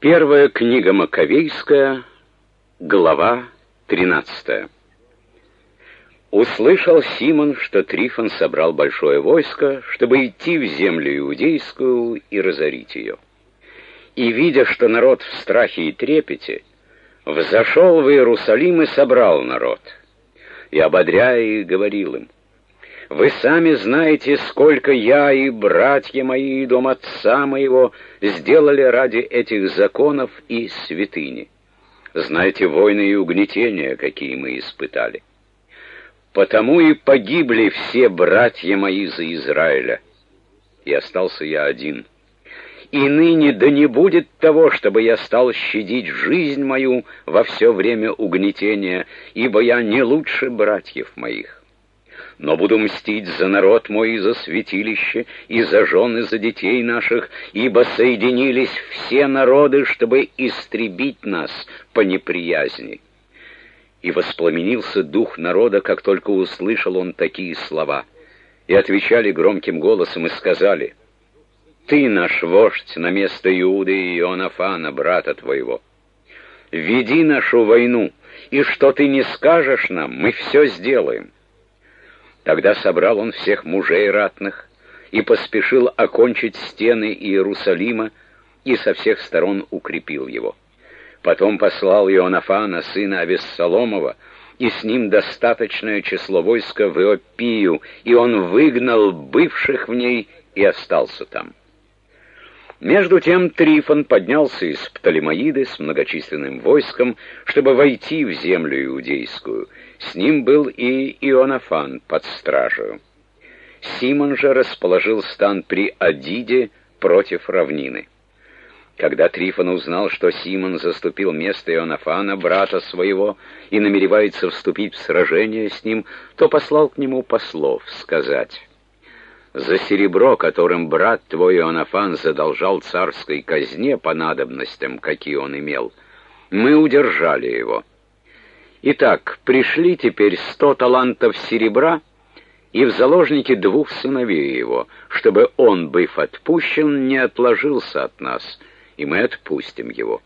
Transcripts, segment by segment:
Первая книга Маковейская, глава 13. Услышал Симон, что Трифон собрал большое войско, чтобы идти в землю иудейскую и разорить ее. И, видя, что народ в страхе и трепете, взошел в Иерусалим и собрал народ. И, ободряя их, говорил им: «Вы сами знаете, сколько я и братья мои, и дом отца моего сделали ради этих законов и святыни. Знаете войны и угнетения, какие мы испытали. Потому и погибли все братья мои за Израиля, и остался я один. И ныне да не будет того, чтобы я стал щадить жизнь мою во все время угнетения, ибо я не лучше братьев моих. Но буду мстить за народ мой и за святилище, и за жен, и за детей наших, ибо соединились все народы, чтобы истребить нас по неприязни». И воспламенился дух народа, как только услышал он такие слова. И отвечали громким голосом и сказали: «Ты наш вождь на место Иуды и Ионафана, брата твоего. Веди нашу войну, и что ты не скажешь нам, мы все сделаем». Тогда собрал он всех мужей ратных и поспешил окончить стены Иерусалима и со всех сторон укрепил его. Потом послал Ионафана, сына Авессаломова, и с ним достаточное число войска в Иопию, и он выгнал бывших в ней и остался там. Между тем Трифон поднялся из Птолемаиды с многочисленным войском, чтобы войти в землю иудейскую. С ним был и Ионафан под стражею. Симон же расположил стан при Адиде против равнины. Когда Трифон узнал, что Симон заступил место Ионафана, брата своего, и намеревается вступить в сражение с ним, то послал к нему послов сказать: «За серебро, которым брат твой Ионафан задолжал царской казне по надобностям, какие он имел, мы удержали его. Итак, пришли теперь 100 талантов серебра и в заложники 2 сыновей его, чтобы он, быв отпущен, не отложился от нас, и мы отпустим его».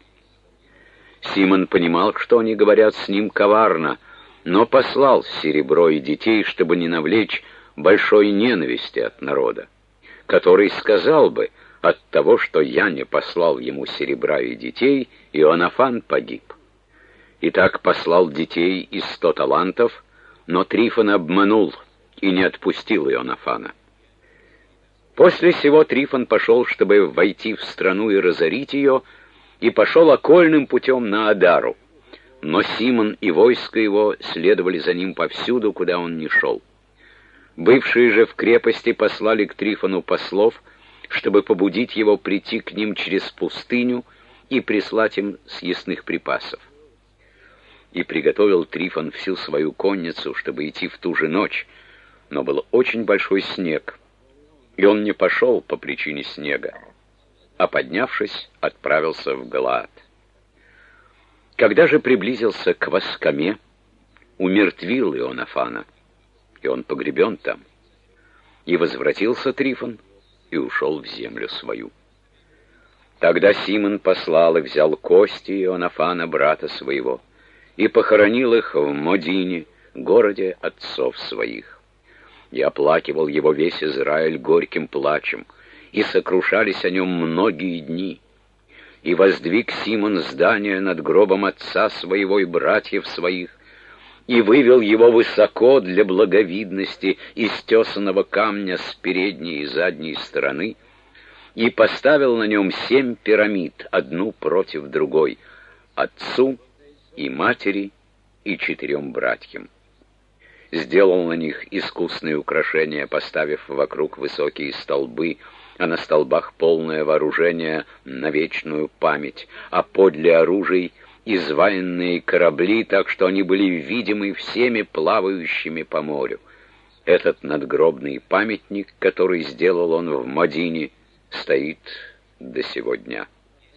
Симон понимал, что они говорят с ним коварно, но послал серебро и детей, чтобы не навлечь большой ненависти от народа, который сказал бы: от того, что я не послал ему серебра и детей, Ионафан погиб. Итак, послал детей из 100 талантов, но Трифон обманул и не отпустил Ионафана. После сего Трифон пошел, чтобы войти в страну и разорить ее, и пошел окольным путем на Адару. Но Симон и войско его следовали за ним повсюду, куда он ни шел. Бывшие же в крепости послали к Трифону послов, чтобы побудить его прийти к ним через пустыню и прислать им съестных припасов. И приготовил Трифон всю свою конницу, чтобы идти в ту же ночь, но был очень большой снег, и он не пошел по причине снега, а, поднявшись, отправился в Галаад. Когда же приблизился к Воскаме, умертвил Ионафана, и он погребен там. И возвратился Трифон и ушел в землю свою. Тогда Симон послал и взял кости Ионафана, брата своего, и похоронил их в Модине, городе отцов своих. И оплакивал его весь Израиль горьким плачем, и сокрушались о нем многие дни. И воздвиг Симон здание над гробом отца своего и братьев своих, и вывел его высоко для благовидности из тесаного камня с передней и задней стороны, и поставил на нем 7 пирамид, одну против другой, отцу и матери и 4 братьям. Сделал на них искусные украшения, поставив вокруг высокие столбы, а на столбах полное вооружение на вечную память, а подле оружий изваянные корабли, так что они были видимы всеми плавающими по морю. Этот надгробный памятник, который сделал он в Модине, стоит до сего дня.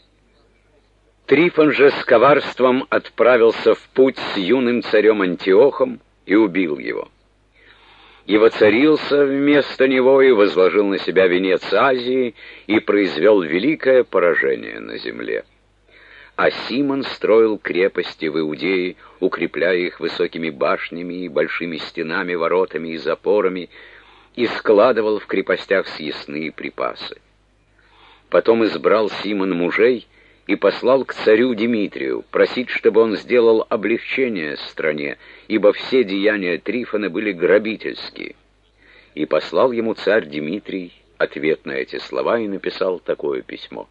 Трифон же с коварством отправился в путь с юным царем Антиохом и убил его. И воцарился вместо него, и возложил на себя венец Азии, и произвел великое поражение на земле. а Симон строил крепости в Иудее, укрепляя их высокими башнями и большими стенами, воротами и запорами, и складывал в крепостях съестные припасы. Потом избрал Симон мужей и послал к царю Димитрию просить, чтобы он сделал облегчение стране, ибо все деяния Трифона были грабительские. И послал ему царь Димитрий ответ на эти слова и написал такое письмо.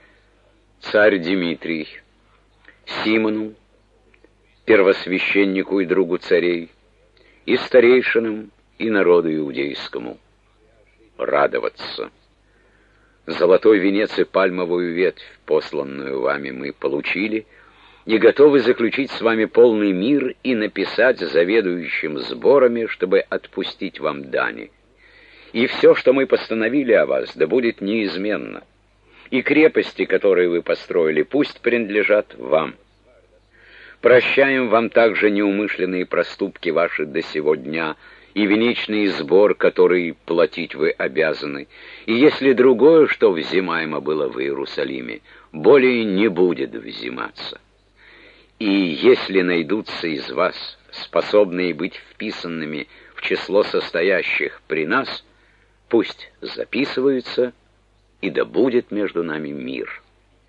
Царь Димитрий, Симону, первосвященнику и другу царей, и старейшинам, и народу иудейскому, радоваться. Золотой венец и пальмовую ветвь, посланную вами, мы получили, и готовы заключить с вами полный мир и написать заведующим сборами, чтобы отпустить вам дани. И все, что мы постановили о вас, да будет неизменно. И крепости, которые вы построили, пусть принадлежат вам. Прощаем вам также неумышленные проступки ваши до сего дня, и венечный сбор, который платить вы обязаны, и если другое, что взимаемо было в Иерусалиме, более не будет взиматься. И если найдутся из вас, способные быть вписанными в число состоящих при нас, пусть записываются, и да будет между нами мир.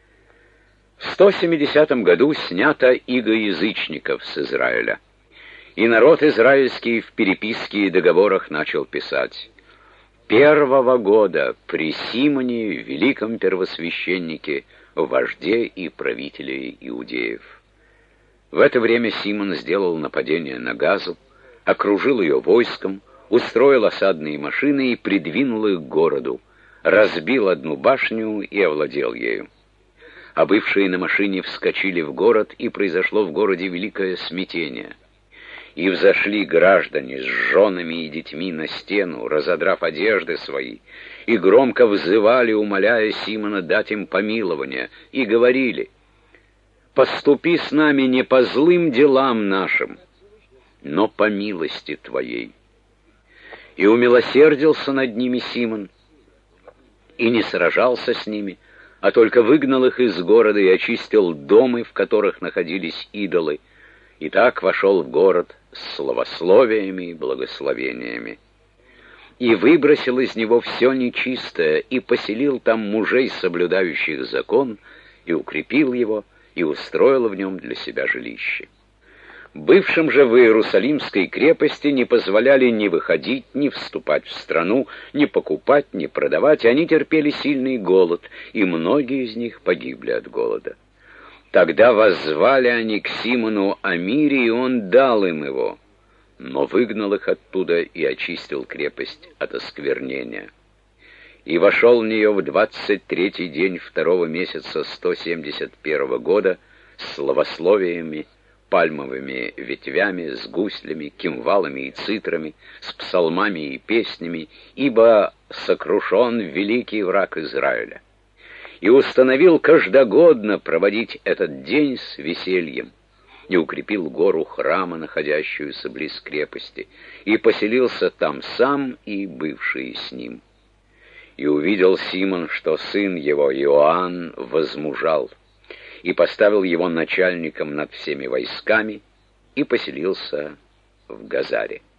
В 170 году снято иго язычников с Израиля, и народ израильский в переписке и договорах начал писать: «Первого года при Симоне, великом первосвященнике, вожде и правителе иудеев». В это время Симон сделал нападение на Газу, окружил ее войском, устроил осадные машины и придвинул их к городу, разбил одну башню и овладел ею. А бывшие на машине вскочили в город, и произошло в городе великое смятение. И взошли граждане с женами и детьми на стену, разодрав одежды свои, и громко взывали, умоляя Симона дать им помилование, и говорили: «Поступи с нами не по злым делам нашим, но по милости Твоей». И умилосердился над ними Симон, и не сражался с ними, а только выгнал их из города и очистил дома, в которых находились идолы, и так вошел в город с славословиями и благословениями. И выбросил из него все нечистое, и поселил там мужей, соблюдающих закон, и укрепил его, и устроил в нем для себя жилище. Бывшим же в Иерусалимской крепости не позволяли ни выходить, ни вступать в страну, ни покупать, ни продавать, и они терпели сильный голод, и многие из них погибли от голода. Тогда воззвали они к Симону о мире, и он дал им его, но выгнал их оттуда и очистил крепость от осквернения. И вошел в нее в 23-й день 2-го месяца 171 года с славословиями, пальмовыми ветвями, с гуслями, кимвалами и цитрами, с псалмами и песнями, ибо сокрушен великий враг Израиля. И установил каждогодно проводить этот день с весельем, и укрепил гору храма, находящуюся близ крепости, и поселился там сам и бывшие с ним. И увидел Симон, что сын его Иоанн возмужал, и поставил его начальником над всеми войсками, и поселился в Газаре.